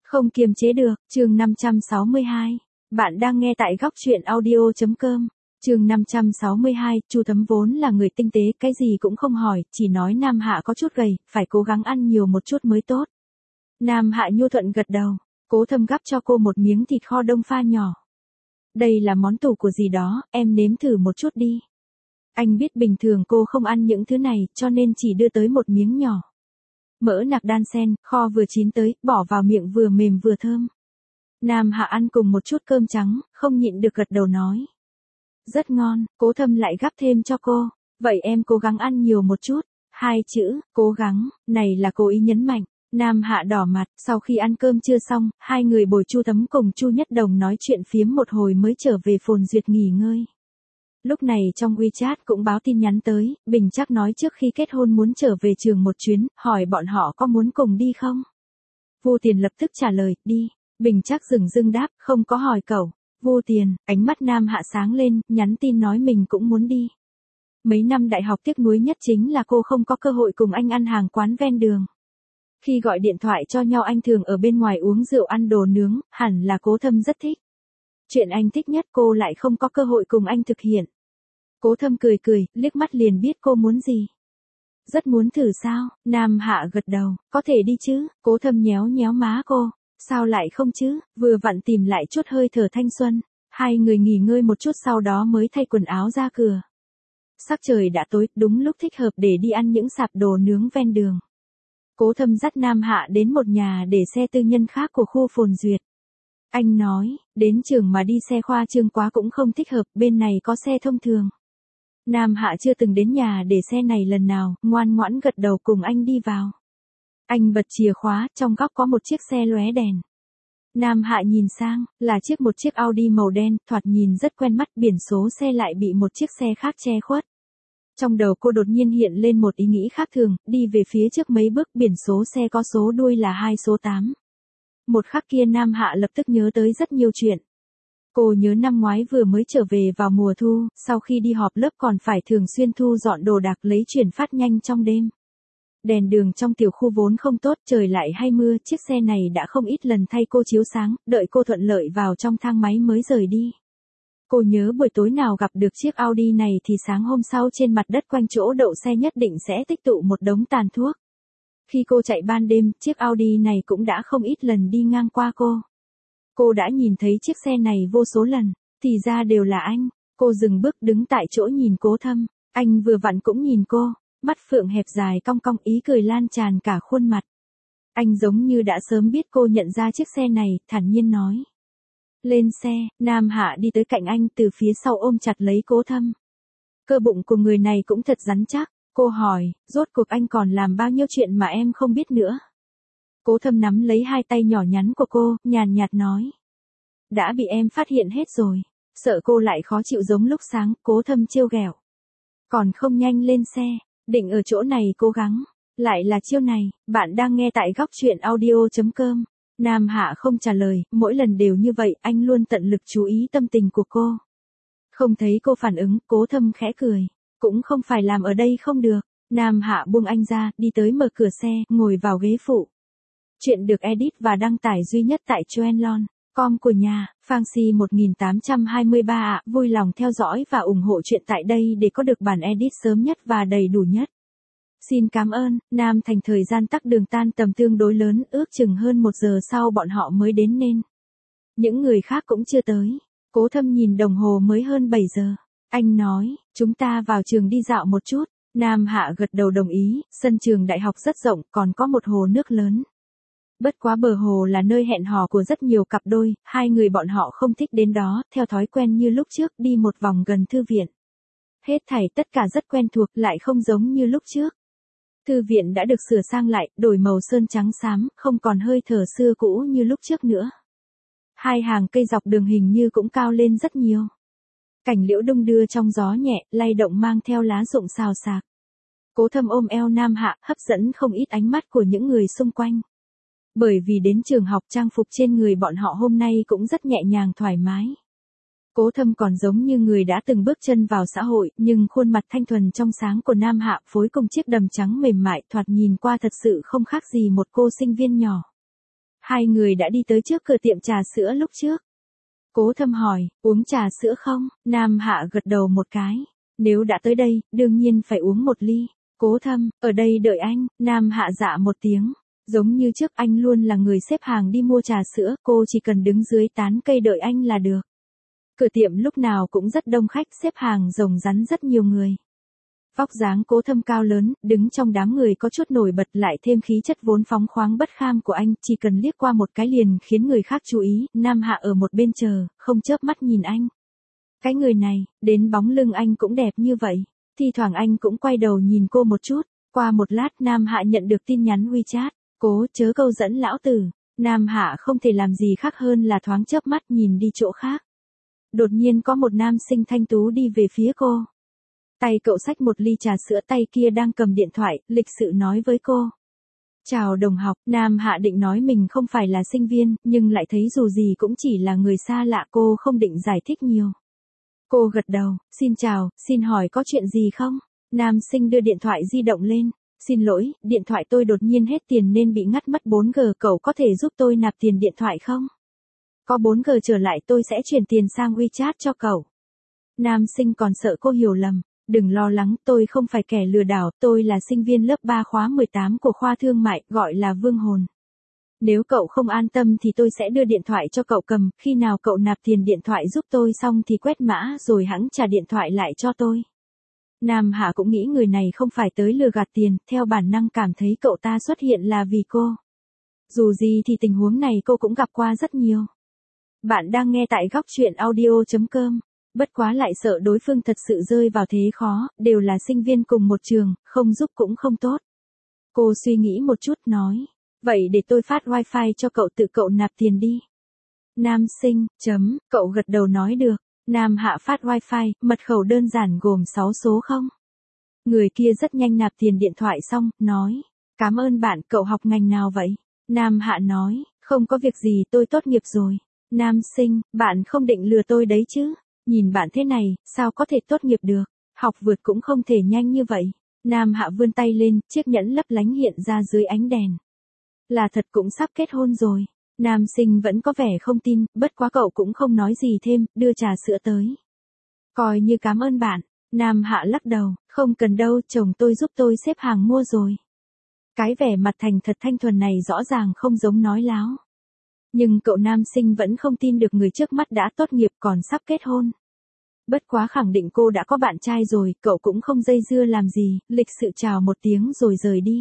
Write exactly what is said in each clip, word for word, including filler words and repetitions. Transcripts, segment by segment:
Không kiềm chế được, chương năm trăm sáu mươi hai. Bạn đang nghe tại góc truyện audio.com. Chương năm trăm sáu mươi hai, Chu Thấm vốn là người tinh tế, cái gì cũng không hỏi, chỉ nói Nam Hạ có chút gầy, phải cố gắng ăn nhiều một chút mới tốt. Nam Hạ nhu thuận gật đầu, Cố Thâm gắp cho cô một miếng thịt kho đông pha nhỏ. Đây là món tủ của gì đó, em nếm thử một chút đi. Anh biết bình thường cô không ăn những thứ này, cho nên chỉ đưa tới một miếng nhỏ. Mỡ nạc đan sen, kho vừa chín tới, bỏ vào miệng vừa mềm vừa thơm. Nam Hạ ăn cùng một chút cơm trắng, không nhịn được gật đầu nói. Rất ngon, Cố Thâm lại gắp thêm cho cô. Vậy em cố gắng ăn nhiều một chút. Hai chữ, cố gắng, này là cố ý nhấn mạnh. Nam Hạ đỏ mặt, sau khi ăn cơm chưa xong, hai người bồi Chu Thấm cùng Chu Nhất Đồng nói chuyện phiếm một hồi mới trở về Phồn Duyệt nghỉ ngơi. Lúc này trong WeChat cũng báo tin nhắn tới, Bình Trác nói trước khi kết hôn muốn trở về trường một chuyến, hỏi bọn họ có muốn cùng đi không? Vu Tiền lập tức trả lời, đi. Bình Trác dửng dưng đáp, không có hỏi cậu. Vu Tiền, ánh mắt Nam Hạ sáng lên, nhắn tin nói mình cũng muốn đi. Mấy năm đại học tiếc nuối nhất chính là cô không có cơ hội cùng anh ăn hàng quán ven đường. Khi gọi điện thoại cho nhau anh thường ở bên ngoài uống rượu ăn đồ nướng, hẳn là Cố Thâm rất thích. Chuyện anh thích nhất cô lại không có cơ hội cùng anh thực hiện. Cố Thâm cười cười, liếc mắt liền biết cô muốn gì. Rất muốn thử sao? Nam Hạ gật đầu, có thể đi chứ? Cố Thâm nhéo nhéo má cô. Sao lại không chứ? Vừa vặn tìm lại chút hơi thở thanh xuân. Hai người nghỉ ngơi một chút sau đó mới thay quần áo ra cửa. Sắc trời đã tối, đúng lúc thích hợp để đi ăn những sạp đồ nướng ven đường. Cố Thâm dắt Nam Hạ đến một nhà để xe tư nhân khác của khu Phồn Duyệt. Anh nói, đến trường mà đi xe khoa trương quá cũng không thích hợp, bên này có xe thông thường. Nam Hạ chưa từng đến nhà để xe này lần nào, ngoan ngoãn gật đầu cùng anh đi vào. Anh bật chìa khóa, trong góc có một chiếc xe lóe đèn. Nam Hạ nhìn sang, là chiếc một chiếc Audi màu đen, thoạt nhìn rất quen mắt, biển số xe lại bị một chiếc xe khác che khuất. Trong đầu cô đột nhiên hiện lên một ý nghĩ khác thường, đi về phía trước mấy bước, biển số xe có số đuôi là hai số tám. Một khắc kia Nam Hạ lập tức nhớ tới rất nhiều chuyện. Cô nhớ năm ngoái vừa mới trở về vào mùa thu, sau khi đi họp lớp còn phải thường xuyên thu dọn đồ đạc lấy chuyển phát nhanh trong đêm. Đèn đường trong tiểu khu vốn không tốt, trời lại hay mưa, chiếc xe này đã không ít lần thay cô chiếu sáng, đợi cô thuận lợi vào trong thang máy mới rời đi. Cô nhớ buổi tối nào gặp được chiếc Audi này thì sáng hôm sau trên mặt đất quanh chỗ đậu xe nhất định sẽ tích tụ một đống tàn thuốc. Khi cô chạy ban đêm, chiếc Audi này cũng đã không ít lần đi ngang qua cô. Cô đã nhìn thấy chiếc xe này vô số lần, thì ra đều là anh. Cô dừng bước đứng tại chỗ nhìn Cố Thâm, anh vừa vặn cũng nhìn cô, mắt phượng hẹp dài cong cong, ý cười lan tràn cả khuôn mặt. Anh giống như đã sớm biết cô nhận ra chiếc xe này, thản nhiên nói. Lên xe, Nam Hạ đi tới cạnh anh từ phía sau ôm chặt lấy Cố Thâm. Cơ bụng của người này cũng thật rắn chắc. Cô hỏi, rốt cuộc anh còn làm bao nhiêu chuyện mà em không biết nữa. Cố Thâm nắm lấy hai tay nhỏ nhắn của cô, nhàn nhạt nói. Đã bị em phát hiện hết rồi. Sợ cô lại khó chịu giống lúc sáng, Cố Thâm trêu ghẹo. Còn không nhanh lên xe, định ở chỗ này cố gắng. Lại là chiêu này, bạn đang nghe tại góc truyện audio.com. Nam Hạ không trả lời, mỗi lần đều như vậy, anh luôn tận lực chú ý tâm tình của cô. Không thấy cô phản ứng, Cố Thâm khẽ cười. Cũng không phải làm ở đây không được. Nam Hạ buông anh ra, đi tới mở cửa xe, ngồi vào ghế phụ. Chuyện được edit và đăng tải duy nhất tại Trendlon. Com của nhà, Phang Si một nghìn tám trăm hai mươi ba ạ, vui lòng theo dõi và ủng hộ chuyện tại đây để có được bản edit sớm nhất và đầy đủ nhất. Xin cảm ơn. Nam Thành thời gian tắc đường tan tầm tương đối lớn, ước chừng hơn một giờ sau bọn họ mới đến nên. Những người khác cũng chưa tới. Cố Thâm nhìn đồng hồ mới hơn bảy giờ. Anh nói, chúng ta vào trường đi dạo một chút. Nam Hạ gật đầu đồng ý, sân trường đại học rất rộng, còn có một hồ nước lớn. Bất quá bờ hồ là nơi hẹn hò của rất nhiều cặp đôi, hai người bọn họ không thích đến đó, theo thói quen như lúc trước đi một vòng gần thư viện. Hết thảy tất cả rất quen thuộc, lại không giống như lúc trước. Thư viện đã được sửa sang lại, đổi màu sơn trắng xám, không còn hơi thở xưa cũ như lúc trước nữa. Hai hàng cây dọc đường hình như cũng cao lên rất nhiều. Cảnh liễu đung đưa trong gió nhẹ, lay động mang theo lá rụng xào xạc. Cố Thâm ôm eo Nam Hạ, hấp dẫn không ít ánh mắt của những người xung quanh. Bởi vì đến trường học trang phục trên người bọn họ hôm nay cũng rất nhẹ nhàng thoải mái. Cố Thâm còn giống như người đã từng bước chân vào xã hội, nhưng khuôn mặt thanh thuần trong sáng của Nam Hạ phối cùng chiếc đầm trắng mềm mại thoạt nhìn qua thật sự không khác gì một cô sinh viên nhỏ. Hai người đã đi tới trước cửa tiệm trà sữa lúc trước. Cố Thâm hỏi, uống trà sữa không? Nam Hạ gật đầu một cái. Nếu đã tới đây, đương nhiên phải uống một ly. Cố Thâm, ở đây đợi anh. Nam Hạ dạ một tiếng. Giống như trước anh luôn là người xếp hàng đi mua trà sữa, cô chỉ cần đứng dưới tán cây đợi anh là được. Cửa tiệm lúc nào cũng rất đông khách, xếp hàng rồng rắn rất nhiều người. Vóc dáng Cố Thâm cao lớn, đứng trong đám người có chút nổi bật, lại thêm khí chất vốn phóng khoáng bất kham của anh, chỉ cần liếc qua một cái liền khiến người khác chú ý. Nam Hạ ở một bên chờ, không chớp mắt nhìn anh. Cái người này, đến bóng lưng anh cũng đẹp như vậy. Thi thoảng anh cũng quay đầu nhìn cô một chút. Qua một lát Nam Hạ nhận được tin nhắn WeChat. Cố chớ câu dẫn lão tử. Nam Hạ không thể làm gì khác hơn là thoáng chớp mắt nhìn đi chỗ khác. Đột nhiên có một nam sinh thanh tú đi về phía cô. Tay cậu xách một ly trà sữa, tay kia đang cầm điện thoại, lịch sự nói với cô. Chào đồng học. Nam Hạ định nói mình không phải là sinh viên, nhưng lại thấy dù gì cũng chỉ là người xa lạ, cô không định giải thích nhiều. Cô gật đầu, xin chào, xin hỏi có chuyện gì không? Nam sinh đưa điện thoại di động lên. Xin lỗi, điện thoại tôi đột nhiên hết tiền nên bị ngắt mất bốn G, cậu có thể giúp tôi nạp tiền điện thoại không? Có bốn G trở lại tôi sẽ chuyển tiền sang WeChat cho cậu. Nam sinh còn sợ cô hiểu lầm. Đừng lo lắng, tôi không phải kẻ lừa đảo, tôi là sinh viên lớp ba khóa mười tám của khoa thương mại, gọi là Vương Hồn. Nếu cậu không an tâm thì tôi sẽ đưa điện thoại cho cậu cầm, khi nào cậu nạp tiền điện thoại giúp tôi xong thì quét mã rồi hẵng trả điện thoại lại cho tôi. Nam Hạ cũng nghĩ người này không phải tới lừa gạt tiền, theo bản năng cảm thấy cậu ta xuất hiện là vì cô. Dù gì thì tình huống này cô cũng gặp qua rất nhiều. Bạn đang nghe tại góc truyện audio chấm com. Bất quá lại sợ đối phương thật sự rơi vào thế khó, đều là sinh viên cùng một trường, không giúp cũng không tốt. Cô suy nghĩ một chút nói, vậy để tôi phát wifi cho cậu, tự cậu nạp tiền đi. Nam sinh, chấm, cậu gật đầu nói được. Nam Hạ phát wifi, mật khẩu đơn giản gồm sáu số không. Người kia rất nhanh nạp tiền điện thoại xong, nói, cảm ơn bạn, cậu học ngành nào vậy? Nam Hạ nói, không có việc gì, tôi tốt nghiệp rồi. Nam sinh, bạn không định lừa tôi đấy chứ? Nhìn bạn thế này, sao có thể tốt nghiệp được? Học vượt cũng không thể nhanh như vậy. Nam Hạ vươn tay lên, chiếc nhẫn lấp lánh hiện ra dưới ánh đèn. Là thật, cũng sắp kết hôn rồi. Nam sinh vẫn có vẻ không tin, bất quá cậu cũng không nói gì thêm, đưa trà sữa tới. Coi như cảm ơn bạn. Nam Hạ lắc đầu, không cần đâu, chồng tôi giúp tôi xếp hàng mua rồi. Cái vẻ mặt thành thật thanh thuần này rõ ràng không giống nói láo. Nhưng cậu nam sinh vẫn không tin được người trước mắt đã tốt nghiệp còn sắp kết hôn. Bất quá khẳng định cô đã có bạn trai rồi, cậu cũng không dây dưa làm gì, lịch sự chào một tiếng rồi rời đi.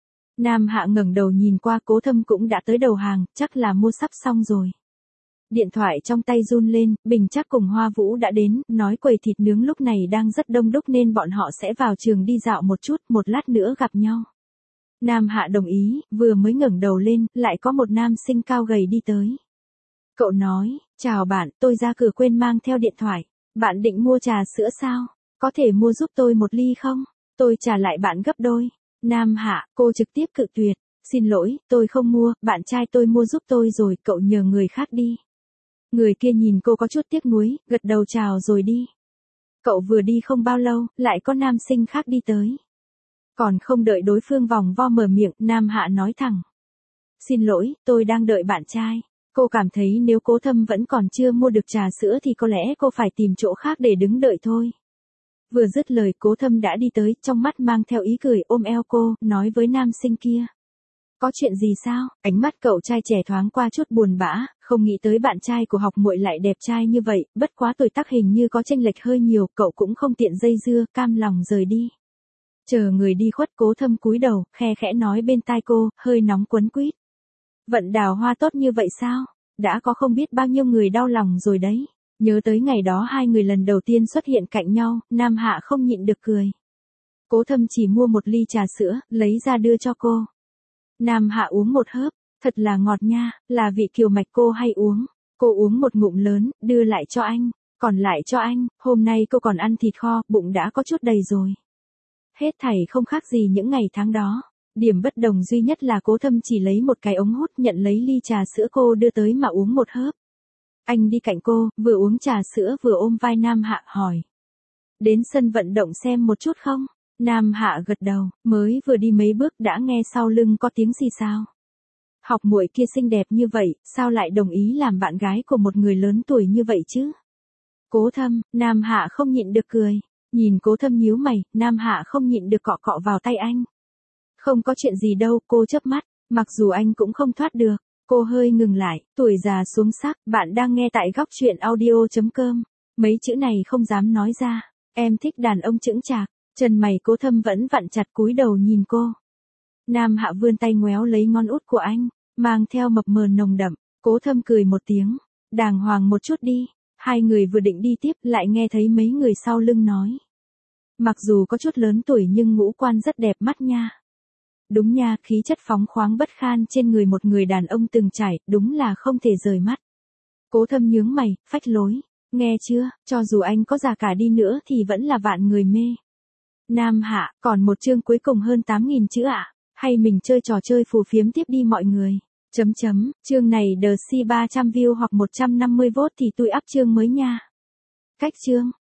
Nam Hạ ngẩng đầu nhìn qua, Cố Thâm cũng đã tới đầu hàng, chắc là mua sắp xong rồi. Điện thoại trong tay run lên, Bình Trác cùng Hoa Vũ đã đến, nói quầy thịt nướng lúc này đang rất đông đúc nên bọn họ sẽ vào trường đi dạo một chút, một lát nữa gặp nhau. Nam Hạ đồng ý, vừa mới ngẩng đầu lên, lại có một nam sinh cao gầy đi tới. Cậu nói, chào bạn, tôi ra cửa quên mang theo điện thoại. Bạn định mua trà sữa sao? Có thể mua giúp tôi một ly không? Tôi trả lại bạn gấp đôi. Nam Hạ, cô trực tiếp cự tuyệt. Xin lỗi, tôi không mua, bạn trai tôi mua giúp tôi rồi, cậu nhờ người khác đi. Người kia nhìn cô có chút tiếc nuối, gật đầu chào rồi đi. Cậu vừa đi không bao lâu, lại có nam sinh khác đi tới. Còn không đợi đối phương vòng vo mở miệng, Nam Hạ nói thẳng. Xin lỗi, tôi đang đợi bạn trai. Cô cảm thấy nếu Cố Thâm vẫn còn chưa mua được trà sữa thì có lẽ cô phải tìm chỗ khác để đứng đợi thôi. Vừa dứt lời, Cố Thâm đã đi tới, trong mắt mang theo ý cười, ôm eo cô, nói với nam sinh kia. Có chuyện gì sao? Ánh mắt cậu trai trẻ thoáng qua chút buồn bã, không nghĩ tới bạn trai của học muội lại đẹp trai như vậy, bất quá tuổi tác hình như có chênh lệch hơi nhiều, cậu cũng không tiện dây dưa, cam lòng rời đi. Chờ người đi khuất, Cố Thâm cúi đầu, khe khẽ nói bên tai cô, hơi nóng quấn quýt. Vận đào hoa tốt như vậy sao? Đã có không biết bao nhiêu người đau lòng rồi đấy. Nhớ tới ngày đó hai người lần đầu tiên xuất hiện cạnh nhau, Nam Hạ không nhịn được cười. Cố Thâm chỉ mua một ly trà sữa, lấy ra đưa cho cô. Nam Hạ uống một hớp, thật là ngọt nha, là vị kiều mạch cô hay uống. Cô uống một ngụm lớn, đưa lại cho anh, còn lại cho anh, hôm nay cô còn ăn thịt kho, bụng đã có chút đầy rồi. Hết thảy không khác gì những ngày tháng đó. Điểm bất đồng duy nhất là Cố Thâm chỉ lấy một cái ống hút, nhận lấy ly trà sữa cô đưa tới mà uống một hớp. Anh đi cạnh cô, vừa uống trà sữa vừa ôm vai Nam Hạ hỏi. Đến sân vận động xem một chút không? Nam Hạ gật đầu, mới vừa đi mấy bước đã nghe sau lưng có tiếng xì xào. Học muội kia xinh đẹp như vậy, sao lại đồng ý làm bạn gái của một người lớn tuổi như vậy chứ? Cố Thâm, Nam Hạ không nhịn được cười. Nhìn Cố Thâm nhíu mày, Nam Hạ không nhịn được cọ cọ vào tay anh. Không có chuyện gì đâu, cô chớp mắt, mặc dù anh cũng không thoát được. Cô hơi ngừng lại, tuổi già xuống sắc, bạn đang nghe tại góc truyện audio.com. Mấy chữ này không dám nói ra, em thích đàn ông chững chạc, chân mày Cố Thâm vẫn vặn chặt cúi đầu nhìn cô. Nam Hạ vươn tay ngoéo lấy ngón út của anh, mang theo mập mờ nồng đậm, Cố Thâm cười một tiếng, đàng hoàng một chút đi. Hai người vừa định đi tiếp lại nghe thấy mấy người sau lưng nói. Mặc dù có chút lớn tuổi nhưng ngũ quan rất đẹp mắt nha. Đúng nha, khí chất phóng khoáng bất khan trên người một người đàn ông từng trải, đúng là không thể rời mắt. Cố Thâm nhướng mày, phách lối, nghe chưa, cho dù anh có già cả đi nữa thì vẫn là vạn người mê. Nam Hạ, còn một chương cuối cùng hơn tám nghìn chữ ạ, à? Hay mình chơi trò chơi phù phiếm tiếp đi mọi người. Chấm chấm, chương này đờ si ba trăm view hoặc một trăm năm mươi vote thì tôi up chương mới nha. Cách chương.